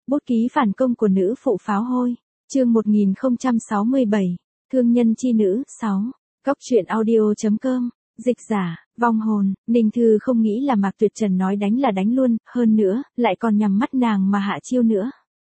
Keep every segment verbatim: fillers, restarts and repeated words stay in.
Bút ký phản công của nữ phụ pháo hôi. Chương một nghìn không trăm sáu mươi bảy. Thương nhân chi nữ. sáu. Cóc truyện audio chấm com. Dịch giả, vong hồn. Ninh Thư không nghĩ là Mạc Tuyệt Trần nói đánh là đánh luôn, hơn nữa, lại còn nhằm mắt nàng mà hạ chiêu nữa.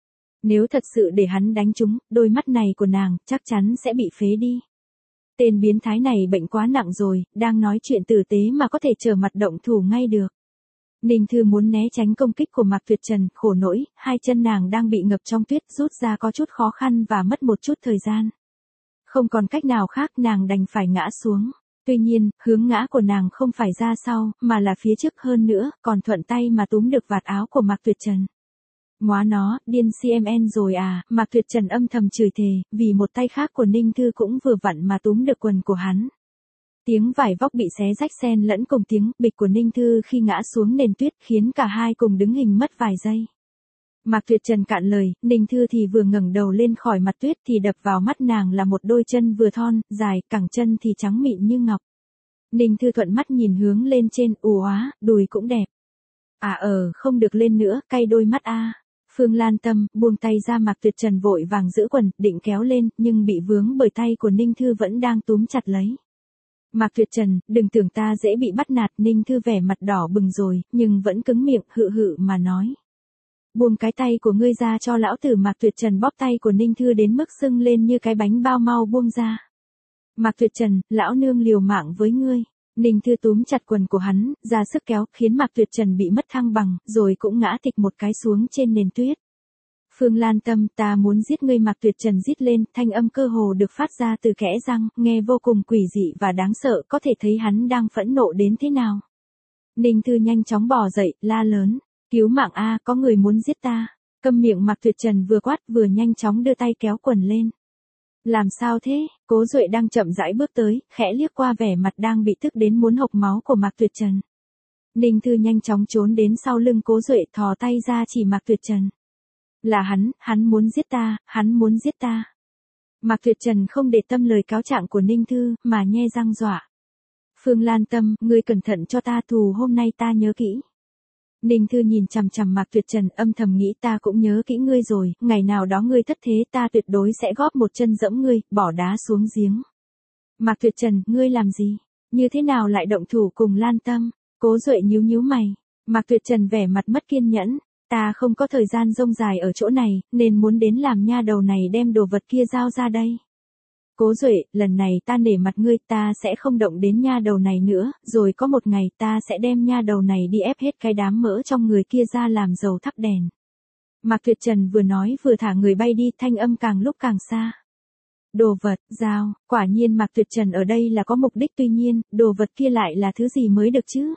Nếu thật sự để hắn đánh trúng, đôi mắt này của nàng, chắc chắn sẽ bị phế đi. Tên biến thái này bệnh quá nặng rồi, đang nói chuyện tử tế mà có thể trở mặt động thủ ngay được. Ninh Thư muốn né tránh công kích của Mạc Tuyệt Trần, khổ nỗi, hai chân nàng đang bị ngập trong tuyết, rút ra có chút khó khăn và mất một chút thời gian. Không còn cách nào khác, nàng đành phải ngã xuống. Tuy nhiên, hướng ngã của nàng không phải ra sau, mà là phía trước hơn nữa, còn thuận tay mà túm được vạt áo của Mạc Tuyệt Trần. Móa nó, điên xê em en rồi à, Mạc Tuyệt Trần âm thầm chửi thề, vì một tay khác của Ninh Thư cũng vừa vặn mà túm được quần của hắn. Tiếng vải vóc bị xé rách xen lẫn cùng tiếng bịch của Ninh Thư khi ngã xuống nền tuyết khiến cả hai cùng đứng hình mất vài giây. Mạc Tuyệt Trần cạn lời, Ninh Thư thì vừa ngẩng đầu lên khỏi mặt tuyết thì đập vào mắt nàng là một đôi chân vừa thon, dài, cẳng chân thì trắng mịn như ngọc. Ninh Thư thuận mắt nhìn hướng lên trên, ù óa, đùi cũng đẹp. À ờ, không được lên nữa, cay đôi mắt a. Phương Lan Tâm buông tay ra, Mạc Tuyệt Trần vội vàng giữ quần, định kéo lên, nhưng bị vướng bởi tay của Ninh Thư vẫn đang túm chặt lấy. Mạc Tuyệt Trần, đừng tưởng ta dễ bị bắt nạt. Ninh Thư vẻ mặt đỏ bừng rồi, nhưng vẫn cứng miệng, hự hự mà nói. Buông cái tay của ngươi ra cho lão tử. Mạc Tuyệt Trần bóp tay của Ninh Thư đến mức sưng lên như cái bánh bao, mau buông ra. Mạc Tuyệt Trần, lão nương liều mạng với ngươi. Ninh Thư túm chặt quần của hắn, ra sức kéo, khiến Mạc Tuyệt Trần bị mất thăng bằng, rồi cũng ngã thịch một cái xuống trên nền tuyết. Phương Lan Tâm, ta muốn giết ngươi. Mạc Tuyệt Trần rít lên, thanh âm cơ hồ được phát ra từ kẽ răng, nghe vô cùng quỷ dị và đáng sợ, có thể thấy hắn đang phẫn nộ đến thế nào. Ninh Thư nhanh chóng bò dậy, la lớn, cứu mạng a, có người muốn giết ta. Câm miệng. Mạc Tuyệt Trần vừa quát vừa nhanh chóng đưa tay kéo quần lên. Làm sao thế? Cố Duệ đang chậm rãi bước tới, khẽ liếc qua vẻ mặt đang bị tức đến muốn hộc máu của Mạc Tuyệt Trần. Ninh Thư nhanh chóng trốn đến sau lưng Cố Duệ, thò tay ra chỉ Mạc Tuyệt Trần. Là hắn, hắn muốn giết ta, hắn muốn giết ta. Mạc Tuyệt Trần không để tâm lời cáo trạng của Ninh Thư, mà nhe răng dọa. Phương Lan Tâm, ngươi cẩn thận cho ta, thù hôm nay ta nhớ kỹ. Ninh Thư nhìn chằm chằm Mạc Tuyệt Trần, âm thầm nghĩ ta cũng nhớ kỹ ngươi rồi, ngày nào đó ngươi thất thế ta tuyệt đối sẽ góp một chân dẫm ngươi, bỏ đá xuống giếng. Mạc Tuyệt Trần, ngươi làm gì? Như thế nào lại động thủ cùng Lan Tâm? Cố Duệ nhíu nhíu mày. Mạc Tuyệt Trần vẻ mặt mất kiên nhẫn. Ta không có thời gian rông dài ở chỗ này, nên muốn đến làm nha đầu này đem đồ vật kia giao ra đây. Cố Duệ, lần này ta nể mặt ngươi, ta sẽ không động đến nha đầu này nữa, rồi có một ngày ta sẽ đem nha đầu này đi ép hết cái đám mỡ trong người kia ra làm dầu thắp đèn. Mạc Tuyệt Trần vừa nói vừa thả người bay đi, thanh âm càng lúc càng xa. Đồ vật, giao, quả nhiên Mạc Tuyệt Trần ở đây là có mục đích, tuy nhiên, đồ vật kia lại là thứ gì mới được chứ?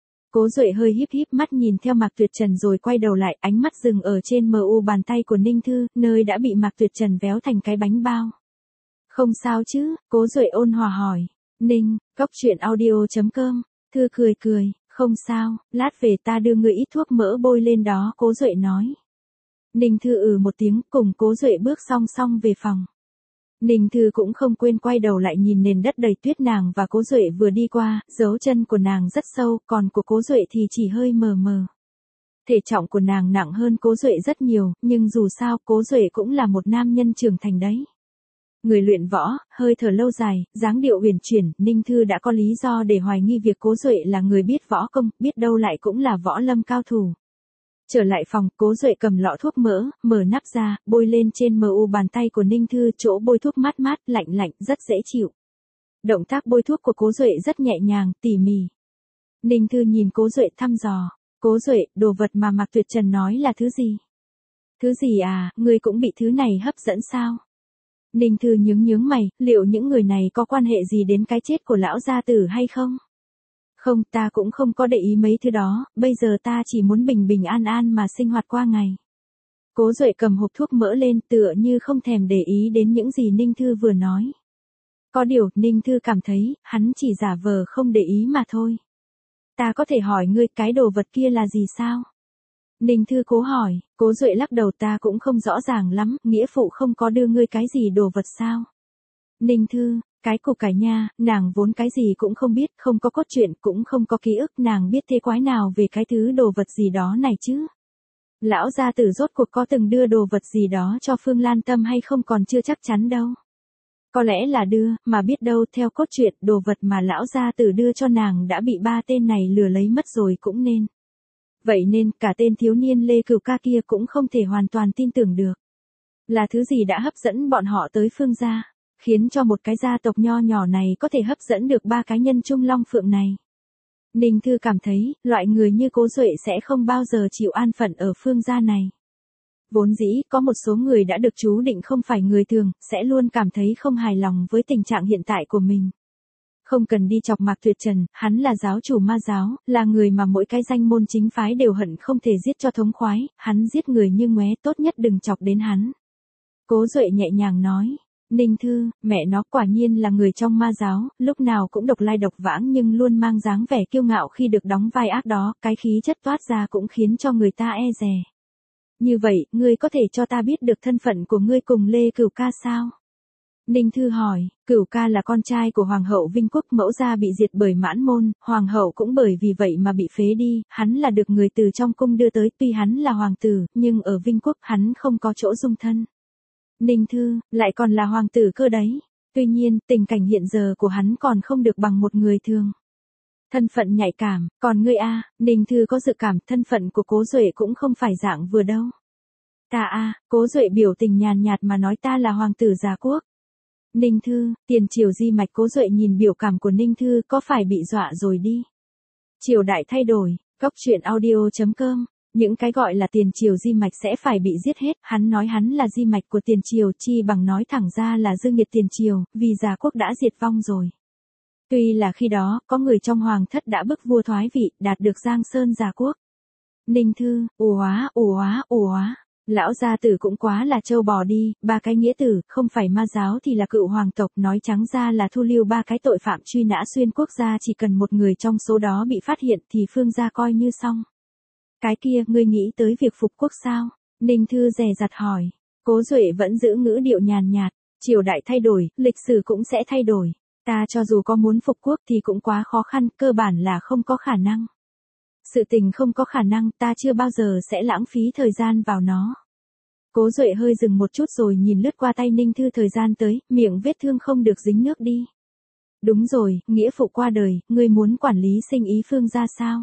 Cố Duệ hơi híp híp mắt nhìn theo Mạc Tuyệt Trần rồi quay đầu lại, ánh mắt dừng ở trên mờ u bàn tay của Ninh Thư, nơi đã bị Mạc Tuyệt Trần véo thành cái bánh bao. Không sao chứ? Cố Duệ ôn hòa hỏi. Ninh, cóc truyện audio chấm com. Thư cười cười, không sao, lát về ta đưa ngươi ít thuốc mỡ bôi lên đó. Cố Duệ nói. Ninh Thư ừ một tiếng, cùng Cố Duệ bước song song về phòng. Ninh Thư cũng không quên quay đầu lại nhìn nền đất đầy tuyết nàng và Cố Duệ vừa đi qua, dấu chân của nàng rất sâu, còn của Cố Duệ thì chỉ hơi mờ mờ. Thể trọng của nàng nặng hơn Cố Duệ rất nhiều, nhưng dù sao Cố Duệ cũng là một nam nhân trưởng thành đấy. Người luyện võ, hơi thở lâu dài, dáng điệu huyền chuyển, Ninh Thư đã có lý do để hoài nghi việc Cố Duệ là người biết võ công, biết đâu lại cũng là võ lâm cao thủ. Trở lại phòng, Cố Duệ cầm lọ thuốc mỡ, mở nắp ra, bôi lên trên mờ u bàn tay của Ninh Thư, chỗ bôi thuốc mát mát, lạnh lạnh, rất dễ chịu. Động tác bôi thuốc của Cố Duệ rất nhẹ nhàng, tỉ mỉ. Ninh Thư nhìn Cố Duệ thăm dò. Cố Duệ, đồ vật mà Mạc Tuyệt Trần nói là thứ gì? Thứ gì à, ngươi cũng bị thứ này hấp dẫn sao? Ninh Thư nhướng nhướng mày, liệu những người này có quan hệ gì đến cái chết của lão gia tử hay không? Không, ta cũng không có để ý mấy thứ đó, bây giờ ta chỉ muốn bình bình an an mà sinh hoạt qua ngày. Cố Duệ cầm hộp thuốc mỡ lên, tựa như không thèm để ý đến những gì Ninh Thư vừa nói. Có điều, Ninh Thư cảm thấy, hắn chỉ giả vờ không để ý mà thôi. Ta có thể hỏi ngươi cái đồ vật kia là gì sao? Ninh Thư cố hỏi. Cố Duệ lắc đầu, ta cũng không rõ ràng lắm, nghĩa phụ không có đưa ngươi cái gì đồ vật sao? Ninh Thư, cái củ cải nha, nàng vốn cái gì cũng không biết, không có cốt truyện, cũng không có ký ức, nàng biết thế quái nào về cái thứ đồ vật gì đó này chứ? Lão gia tử rốt cuộc có từng đưa đồ vật gì đó cho Phương Lan Tâm hay không còn chưa chắc chắn đâu. Có lẽ là đưa, mà biết đâu theo cốt truyện đồ vật mà lão gia tử đưa cho nàng đã bị ba tên này lừa lấy mất rồi cũng nên. Vậy nên cả tên thiếu niên Lê Cửu Ca kia cũng không thể hoàn toàn tin tưởng được. Là thứ gì đã hấp dẫn bọn họ tới Phương gia, khiến cho một cái gia tộc nho nhỏ này có thể hấp dẫn được ba cá nhân Trung Long Phượng này. Ninh Thư cảm thấy, loại người như Cố Duệ sẽ không bao giờ chịu an phận ở Phương gia này. Vốn dĩ, có một số người đã được chú định không phải người thường, sẽ luôn cảm thấy không hài lòng với tình trạng hiện tại của mình. Không cần đi chọc Mạc Tuyệt Trần, hắn là giáo chủ ma giáo, là người mà mỗi cái danh môn chính phái đều hận không thể giết cho thống khoái, hắn giết người như ngoé, tốt nhất đừng chọc đến hắn. Cố Duệ nhẹ nhàng nói. Ninh Thư, mẹ nó quả nhiên là người trong ma giáo, lúc nào cũng độc lai độc vãng nhưng luôn mang dáng vẻ kiêu ngạo khi được đóng vai ác đó, cái khí chất toát ra cũng khiến cho người ta e dè. Như vậy, ngươi có thể cho ta biết được thân phận của ngươi cùng Lê Cửu Ca sao? Ninh Thư hỏi, Cửu Ca là con trai của Hoàng hậu Vinh Quốc, mẫu gia bị diệt bởi Mãn Môn, Hoàng hậu cũng bởi vì vậy mà bị phế đi, hắn là được người từ trong cung đưa tới, tuy hắn là hoàng tử, nhưng ở Vinh Quốc hắn không có chỗ dung thân. Ninh Thư, lại còn là hoàng tử cơ đấy. Tuy nhiên, tình cảnh hiện giờ của hắn còn không được bằng một người thường. Thân phận nhạy cảm, còn ngươi a, Ninh Thư có dự cảm thân phận của Cố Duệ cũng không phải dạng vừa đâu. Ta a, Cố Duệ biểu tình nhàn nhạt mà nói ta là hoàng tử Gia Quốc. Ninh Thư, tiền triều di mạch. Cố Duệ nhìn biểu cảm của Ninh Thư có phải bị dọa rồi đi. Triều đại thay đổi, góc truyện audio chấm com. Những cái gọi là tiền triều di mạch sẽ phải bị giết hết, hắn nói hắn là di mạch của tiền triều, chi bằng nói thẳng ra là dương nhiệt tiền triều, vì Gia Quốc đã diệt vong rồi. Tuy là khi đó, có người trong hoàng thất đã bức vua thoái vị, đạt được Giang Sơn Gia Quốc. Ninh Thư, ù hóa, ù hóa, ù hóa. Lão gia tử cũng quá là trâu bò đi, ba cái nghĩa tử, không phải ma giáo thì là cựu hoàng tộc, nói trắng ra là thu lưu ba cái tội phạm truy nã xuyên quốc gia, chỉ cần một người trong số đó bị phát hiện thì Phương gia coi như xong. Cái kia, ngươi nghĩ tới việc phục quốc sao? Ninh Thư dè dặt hỏi. Cố Duệ vẫn giữ ngữ điệu nhàn nhạt, triều đại thay đổi, lịch sử cũng sẽ thay đổi. Ta cho dù có muốn phục quốc thì cũng quá khó khăn, cơ bản là không có khả năng. Sự tình không có khả năng, ta chưa bao giờ sẽ lãng phí thời gian vào nó. Cố Duệ hơi dừng một chút rồi nhìn lướt qua tay Ninh Thư, thời gian tới, miệng vết thương không được dính nước đi. Đúng rồi, nghĩa phụ qua đời, ngươi muốn quản lý sinh ý Phương gia sao?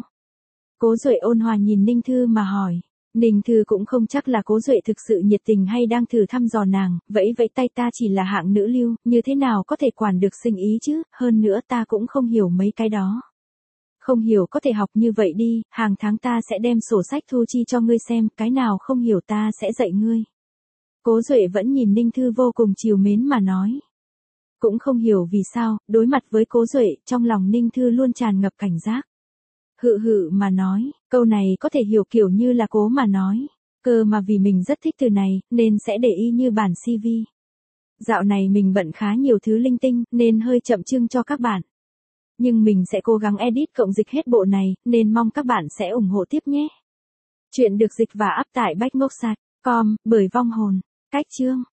Cố Duệ ôn hòa nhìn Ninh Thư mà hỏi. Ninh Thư cũng không chắc là Cố Duệ thực sự nhiệt tình hay đang thử thăm dò nàng, vẫy vẫy tay, ta chỉ là hạng nữ lưu, như thế nào có thể quản được sinh ý chứ, hơn nữa ta cũng không hiểu mấy cái đó. Không hiểu có thể học như vậy đi, hàng tháng ta sẽ đem sổ sách thu chi cho ngươi xem, cái nào không hiểu ta sẽ dạy ngươi. Cố Duệ vẫn nhìn Ninh Thư vô cùng trìu mến mà nói. Cũng không hiểu vì sao, đối mặt với Cố Duệ, trong lòng Ninh Thư luôn tràn ngập cảnh giác. Hự hự mà nói, câu này có thể hiểu kiểu như là cố mà nói. Cơ mà vì mình rất thích từ này, nên sẽ để y như bản xê vê. Dạo này mình bận khá nhiều thứ linh tinh, nên hơi chậm trưng cho các bạn. Nhưng mình sẽ cố gắng edit cộng dịch hết bộ này, nên mong các bạn sẽ ủng hộ tiếp nhé. Chuyện được dịch và up tại bách ngốc sạch chấm com, bởi Vong Hồn. Cách chương.